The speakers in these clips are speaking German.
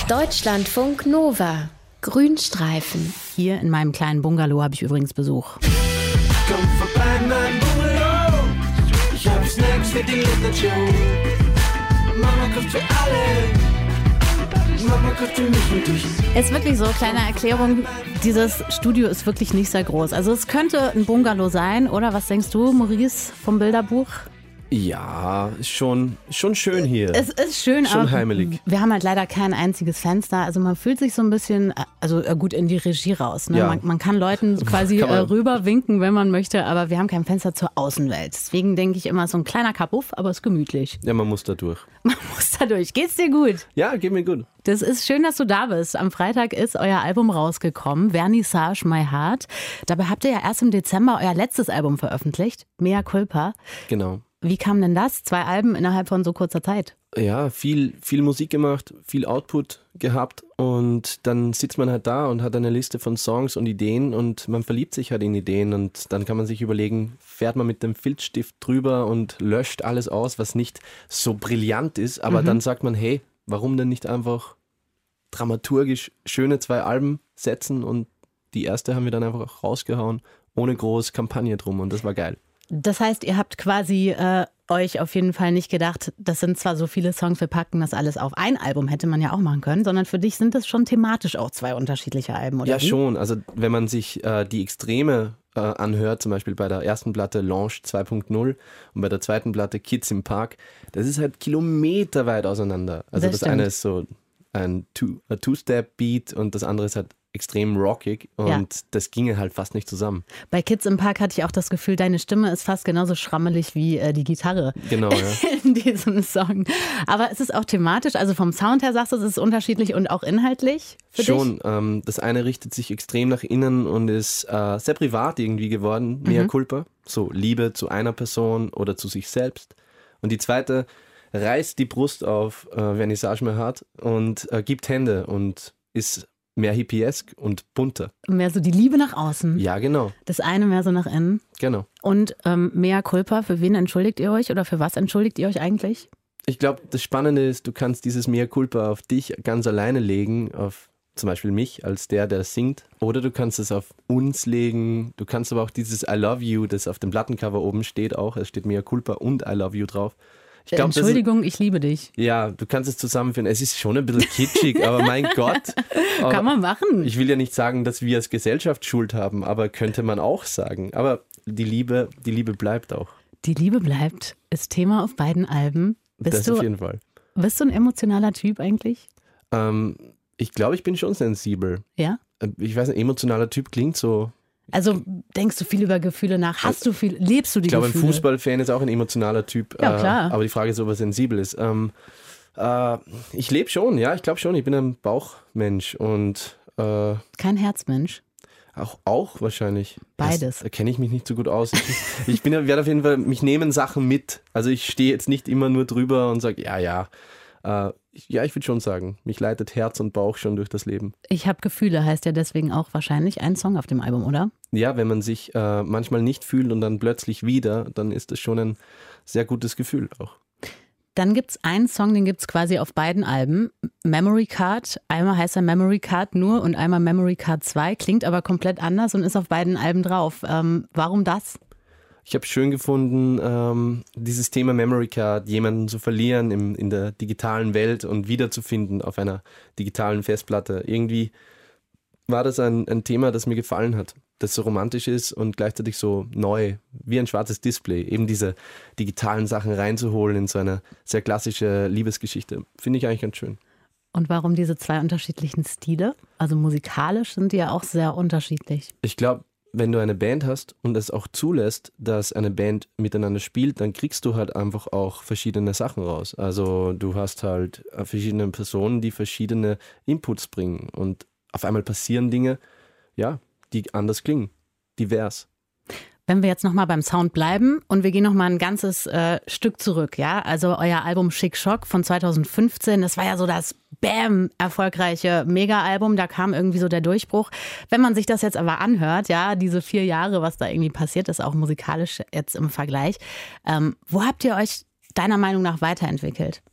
Deutschlandfunk Nova. Grünstreifen. Hier in meinem kleinen Bungalow habe ich übrigens Besuch. Komm vorbei, mein Bungalow. Ich hab Snacks für die Late Show. Mama kocht für alle. Mama kocht für mich und dich. Es ist wirklich so, kleine Erklärung, dieses Studio ist wirklich nicht sehr groß. Also es könnte ein Bungalow sein, oder? Was denkst du, Maurice, vom Bilderbuch? Ja, ist schon schön hier. Es ist schön, schon aber heimelig. Wir haben halt leider kein einziges Fenster. Also man fühlt sich so ein bisschen, also gut in die Regie raus. Ne? Ja. Man kann Leuten quasi Kann man. rüber winken, wenn man möchte, aber wir haben kein Fenster zur Außenwelt. Deswegen denke ich immer so ein kleiner Kabuff, aber es ist gemütlich. Ja, man muss da durch. Man muss da durch. Geht's dir gut? Ja, geht mir gut. Das ist schön, dass du da bist. Am Freitag ist euer Album rausgekommen, Vernissage My Heart. Dabei habt ihr ja erst im Dezember euer letztes Album veröffentlicht, Mea Culpa. Genau. Wie kam denn das? 2 Alben innerhalb von so kurzer Zeit? Ja, viel Musik gemacht, viel Output gehabt und dann sitzt man halt da und hat eine Liste von Songs und Ideen und man verliebt sich halt in Ideen und dann kann man sich überlegen, fährt man mit dem Filzstift drüber und löscht alles aus, was nicht so brillant ist, aber dann sagt man, hey, warum denn nicht einfach dramaturgisch schöne 2 Alben setzen und die erste haben wir dann einfach rausgehauen, ohne groß Kampagne drum und das war geil. Das heißt, ihr habt quasi euch auf jeden Fall nicht gedacht, das sind zwar so viele Songs, wir packen das alles auf ein Album, hätte man ja auch machen können, sondern für dich sind das schon thematisch auch 2 unterschiedliche Alben, oder Ja, wie? schon. Also wenn man sich die Extreme anhört, zum Beispiel bei der ersten Platte Launch 2.0 und bei der zweiten Platte Kids im Park, das ist halt kilometerweit auseinander. Also das eine ist so ein Two-Step-Beat und das andere ist halt extrem rockig und das ginge halt fast nicht zusammen. Bei Kids im Park hatte ich auch das Gefühl, deine Stimme ist fast genauso schrammelig wie die Gitarre Genau, ja. in diesem Song. Aber es ist auch thematisch, also vom Sound her sagst du, es ist unterschiedlich und auch inhaltlich für dich? Schon. Das eine richtet sich extrem nach innen und ist sehr privat irgendwie geworden, Mea Culpa. So Liebe zu einer Person oder zu sich selbst. Und die zweite reißt die Brust auf, Vernissage My Heart und gibt Hände und ist mehr hippiesk und bunter. Mehr so die Liebe nach außen. Ja, genau. Das eine mehr so nach innen. Genau. Und Mea Culpa, für wen entschuldigt ihr euch oder für was entschuldigt ihr euch eigentlich? Ich glaube, das Spannende ist, du kannst dieses Mea Culpa auf dich ganz alleine legen, auf zum Beispiel mich als der singt. Oder du kannst es auf uns legen. Du kannst aber auch dieses I love you, das auf dem Plattencover oben steht auch. Es steht Mea Culpa und I love you drauf. Ich glaub, Entschuldigung, ich liebe dich. Ja, du kannst es zusammenführen. Es ist schon ein bisschen kitschig, aber mein Gott. Aber Kann man machen. ich will ja nicht sagen, dass wir als Gesellschaft Schuld haben, aber könnte man auch sagen. Aber die Liebe bleibt auch. Die Liebe bleibt, ist Thema auf beiden Alben. Das auf jeden Fall. Bist du ein emotionaler Typ eigentlich? Ich glaube, ich bin schon sensibel. Ja? Ich weiß nicht, emotionaler Typ klingt so. Also denkst du viel über Gefühle nach? Lebst du die Ich glaube, ein Gefühle? Fußballfan ist auch ein emotionaler Typ. Ja, klar. Aber die Frage ist, ob er sensibel ist. Ich lebe schon, ja, ich glaube schon. Ich bin ein Bauchmensch und Kein Herzmensch. auch wahrscheinlich. Beides. Da kenne ich mich nicht so gut aus. Ich werde auf jeden Fall, mich nehmen Sachen mit. Also ich stehe jetzt nicht immer nur drüber und sage, ja, ich würde schon sagen, mich leitet Herz und Bauch schon durch das Leben. Ich habe Gefühle, heißt ja deswegen auch wahrscheinlich ein Song auf dem Album, oder? Ja, wenn man sich manchmal nicht fühlt und dann plötzlich wieder, dann ist das schon ein sehr gutes Gefühl auch. Dann gibt es einen Song, den gibt es quasi auf beiden Alben. Memory Card. Einmal heißt er Memory Card nur und einmal Memory Card 2. Klingt aber komplett anders und ist auf beiden Alben drauf. Warum das? Ich habe schön gefunden, dieses Thema Memory Card, jemanden zu verlieren in der digitalen Welt und wiederzufinden auf einer digitalen Festplatte. Irgendwie war das ein Thema, das mir gefallen hat, das so romantisch ist und gleichzeitig so neu, wie ein schwarzes Display. Eben diese digitalen Sachen reinzuholen in so eine sehr klassische Liebesgeschichte. Finde ich eigentlich ganz schön. Und warum diese 2 unterschiedlichen Stile? Also musikalisch sind die ja auch sehr unterschiedlich. Ich glaube, wenn du eine Band hast und es auch zulässt, dass eine Band miteinander spielt, dann kriegst du halt einfach auch verschiedene Sachen raus. Also du hast halt verschiedene Personen, die verschiedene Inputs bringen und auf einmal passieren Dinge, ja, die anders klingen, divers. Wenn wir jetzt nochmal beim Sound bleiben und wir gehen nochmal ein ganzes Stück zurück, ja, also euer Album Chic Choc von 2015, das war ja so das erfolgreiche Mega-Album, da kam irgendwie so der Durchbruch. Wenn man sich das jetzt aber anhört, ja, diese 4 Jahre, was da irgendwie passiert ist, auch musikalisch jetzt im Vergleich, wo habt ihr euch deiner Meinung nach weiterentwickelt?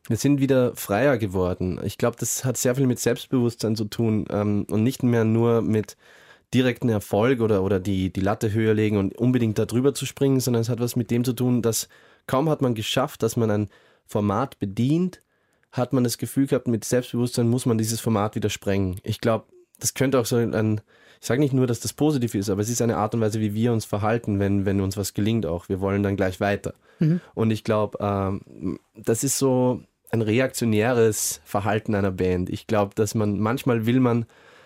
Wir sind wieder freier geworden. Ich glaube, das hat sehr viel mit Selbstbewusstsein zu tun und nicht mehr nur mit direkten Erfolg oder die Latte höher legen und unbedingt da drüber zu springen, sondern es hat was mit dem zu tun, dass kaum hat man geschafft, dass man ein Format bedient, hat man das Gefühl gehabt, mit Selbstbewusstsein muss man dieses Format wieder sprengen. Ich glaube, das könnte auch so ich sage nicht nur, dass das positiv ist, aber es ist eine Art und Weise, wie wir uns verhalten, wenn uns was gelingt auch. Wir wollen dann gleich weiter. Und ich glaube, das ist so ein reaktionäres Verhalten einer Band. Ich glaube, dass manchmal will man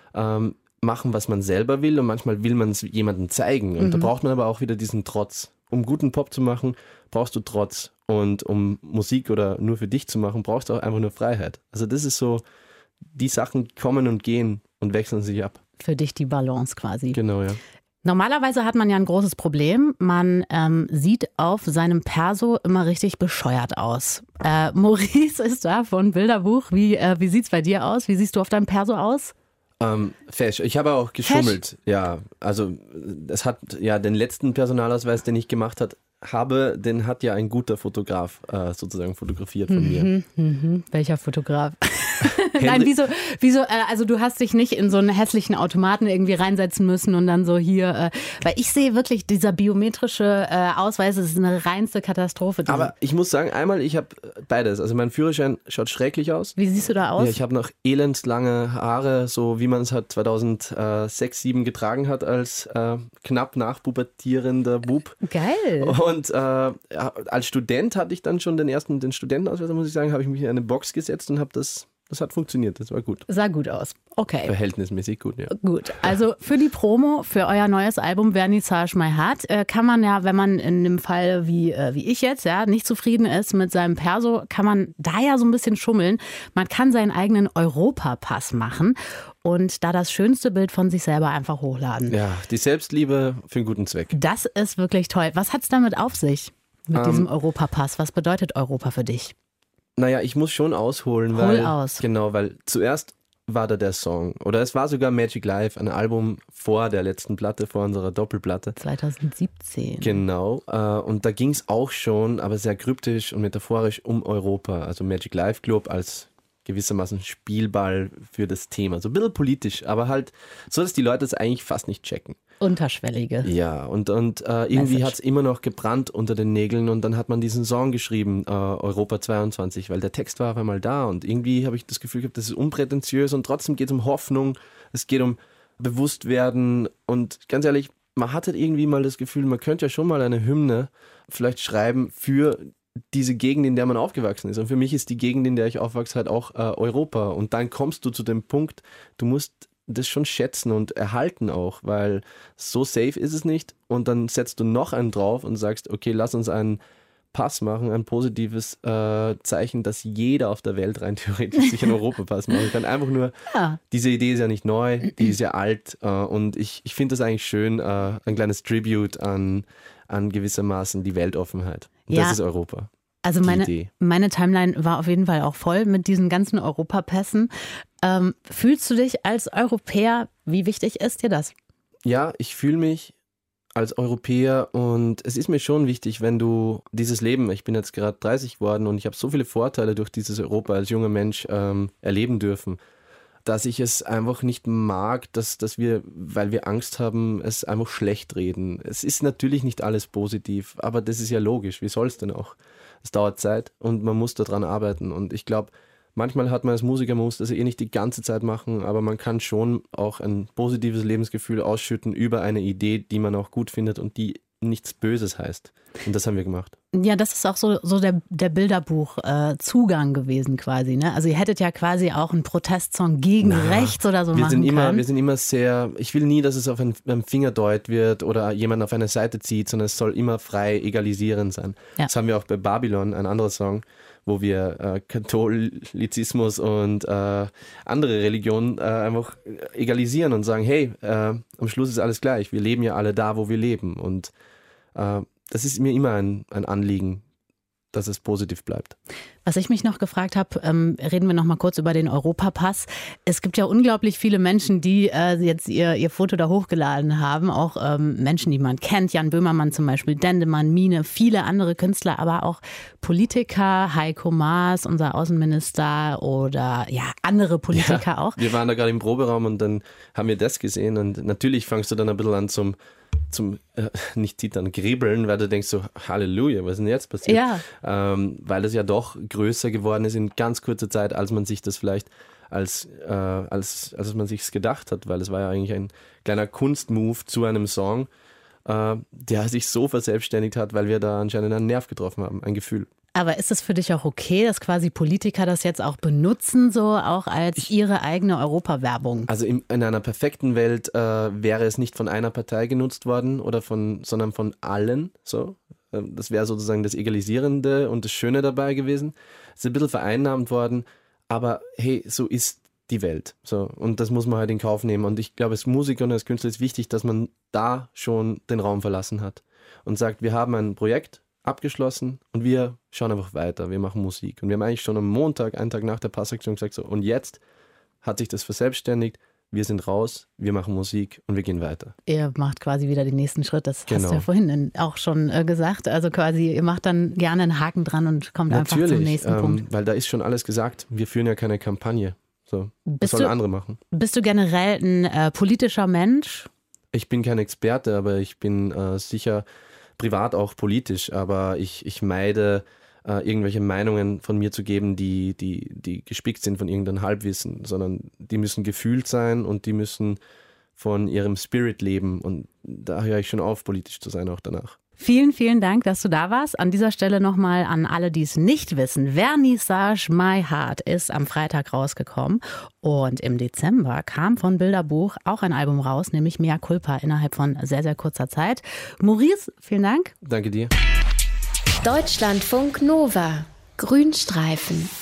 machen, was man selber will und manchmal will man es jemandem zeigen. Und da braucht man aber auch wieder diesen Trotz. Um guten Pop zu machen, brauchst du Trotz. Und um Musik oder nur für dich zu machen, brauchst du auch einfach nur Freiheit. Also das ist so, die Sachen kommen und gehen und wechseln sich ab. Für dich die Balance quasi. Genau, ja. Normalerweise hat man ja ein großes Problem. Man sieht auf seinem Perso immer richtig bescheuert aus. Maurice ist da von Bilderbuch. Wie sieht es bei dir aus? Wie siehst du auf deinem Perso aus? Fesch. Ich habe auch geschummelt. Fesch? Ja, also es hat ja den letzten Personalausweis, den ich gemacht habe, den hat ja ein guter Fotograf sozusagen fotografiert von mir. Welcher Fotograf? Nein, wieso, also du hast dich nicht in so einen hässlichen Automaten irgendwie reinsetzen müssen und dann so hier, weil ich sehe wirklich, dieser biometrische Ausweis ist eine reinste Katastrophe. Aber ich muss sagen, einmal, ich habe beides, also mein Führerschein schaut schrecklich aus. Wie siehst du da aus? Ja, ich habe noch elendslange Haare, so wie man es halt 2006, 2007 getragen hat als knapp nachpubertierender Bub. Geil. Und als Student hatte ich dann schon den Studentenausweis, muss ich sagen, habe ich mich in eine Box gesetzt und habe das hat funktioniert, das war gut. Sah gut aus, okay. Verhältnismäßig gut, ja. Gut, also für die Promo, für euer neues Album Vernissage My Heart, kann man ja, wenn man in dem Fall wie ich jetzt, ja, nicht zufrieden ist mit seinem Perso, kann man da ja so ein bisschen schummeln. Man kann seinen eigenen Europapass machen und da das schönste Bild von sich selber einfach hochladen. Ja, die Selbstliebe für einen guten Zweck. Das ist wirklich toll. Was hat es damit auf sich mit diesem Europapass? Was bedeutet Europa für dich? Naja, ich muss schon ausholen, weil zuerst war da der Song oder es war sogar Magic Life, ein Album vor der letzten Platte, vor unserer Doppelplatte. 2017. Genau, und da ging es auch schon, aber sehr kryptisch und metaphorisch um Europa, also Magic Life Club als gewissermaßen Spielball für das Thema, so ein bisschen politisch, aber halt so, dass die Leute es eigentlich fast nicht checken. Unterschwellige. Ja, und irgendwie hat es immer noch gebrannt unter den Nägeln und dann hat man diesen Song geschrieben, Europa 22, weil der Text war auf einmal da und irgendwie habe ich das Gefühl gehabt, das ist unprätentiös und trotzdem geht es um Hoffnung, es geht um Bewusstwerden und ganz ehrlich, man hatte irgendwie mal das Gefühl, man könnte ja schon mal eine Hymne vielleicht schreiben für diese Gegend, in der man aufgewachsen ist. Und für mich ist die Gegend, in der ich aufwachse, halt auch Europa. Und dann kommst du zu dem Punkt, du musst das schon schätzen und erhalten auch, weil so safe ist es nicht. Und dann setzt du noch einen drauf und sagst, okay, lass uns einen Pass machen, ein positives Zeichen, dass jeder auf der Welt rein theoretisch sich einen Europapass machen kann. Einfach nur, diese Idee ist ja nicht neu, die ist ja alt und ich finde das eigentlich schön, ein kleines Tribute an gewissermaßen die Weltoffenheit. Und das ist Europa. Also meine Timeline war auf jeden Fall auch voll mit diesen ganzen Europapässen. Fühlst du dich als Europäer, wie wichtig ist dir das? Ja, ich fühle mich als Europäer und es ist mir schon wichtig, wenn du dieses Leben, ich bin jetzt gerade 30 geworden und ich habe so viele Vorteile durch dieses Europa als junger Mensch erleben dürfen, dass ich es einfach nicht mag, dass wir, weil wir Angst haben, es einfach schlecht reden. Es ist natürlich nicht alles positiv, aber das ist ja logisch. Wie soll es denn auch? Es dauert Zeit und man muss daran arbeiten. Und ich glaube, manchmal hat man als Musiker, man muss das nicht die ganze Zeit machen, aber man kann schon auch ein positives Lebensgefühl ausschütten über eine Idee, die man auch gut findet und die nichts Böses heißt. Und das haben wir gemacht. Ja, das ist auch so der Bilderbuch-Zugang gewesen quasi. Ne? Also ihr hättet ja quasi auch einen Protestsong gegen rechts oder so machen können. Wir sind immer sehr, ich will nie, dass es auf einen Fingerdeut wird oder jemand auf eine Seite zieht, sondern es soll immer frei egalisierend sein. Ja. Das haben wir auch bei Babylon, ein anderer Song, wo wir Katholizismus und andere Religionen einfach egalisieren und sagen, hey, am Schluss ist alles gleich. Wir leben ja alle da, wo wir leben. Und das ist mir immer ein Anliegen, dass es positiv bleibt. Was ich mich noch gefragt habe, reden wir noch mal kurz über den Europapass. Es gibt ja unglaublich viele Menschen, die jetzt ihr Foto da hochgeladen haben. Auch Menschen, die man kennt. Jan Böhmermann zum Beispiel, Dendemann, Mine, viele andere Künstler, aber auch Politiker, Heiko Maas, unser Außenminister oder ja, andere Politiker auch. Wir waren da gerade im Proberaum und dann haben wir das gesehen und natürlich fangst du dann ein bisschen an zum nicht zittern, kribbeln, weil du denkst so, Halleluja, was ist denn jetzt passiert? Ja. Weil das ja doch größer geworden ist in ganz kurzer Zeit, als man sich das vielleicht als man sich es gedacht hat, weil es war ja eigentlich ein kleiner Kunstmove zu einem Song, der sich so verselbstständigt hat, weil wir da anscheinend einen Nerv getroffen haben, ein Gefühl. Aber ist es für dich auch okay, dass quasi Politiker das jetzt auch benutzen, so auch als ihre eigene Europawerbung? Also in einer perfekten Welt wäre es nicht von einer Partei genutzt worden sondern von allen. So. Das wäre sozusagen das Egalisierende und das Schöne dabei gewesen. Es ist ein bisschen vereinnahmt worden, aber hey, so ist die Welt. So. Und das muss man halt in Kauf nehmen. Und ich glaube, als Musiker und als Künstler ist wichtig, dass man da schon den Raum verlassen hat und sagt, wir haben ein Projekt abgeschlossen und wir schauen einfach weiter, wir machen Musik. Und wir haben eigentlich schon am Montag, einen Tag nach der Passaktion gesagt, so, und jetzt hat sich das verselbstständigt, wir sind raus, wir machen Musik und wir gehen weiter. Ihr macht quasi wieder den nächsten Schritt, das Genau. hast du ja vorhin auch schon gesagt. Also quasi, ihr macht dann gerne einen Haken dran und kommt einfach zum nächsten Punkt. Weil da ist schon alles gesagt, wir führen ja keine Kampagne. So, das sollen andere machen. Bist du generell ein politischer Mensch? Ich bin kein Experte, aber ich bin sicher privat auch politisch, aber ich meide irgendwelche Meinungen von mir zu geben, die gespickt sind von irgendeinem Halbwissen, sondern die müssen gefühlt sein und die müssen von ihrem Spirit leben und da höre ich schon auf, politisch zu sein auch danach. Vielen, vielen Dank, dass du da warst. An dieser Stelle nochmal an alle, die es nicht wissen. Vernissage My Heart ist am Freitag rausgekommen und im Dezember kam von Bilderbuch auch ein Album raus, nämlich Mea Culpa, innerhalb von sehr, sehr kurzer Zeit. Maurice, vielen Dank. Danke dir. Deutschlandfunk Nova. Grünstreifen.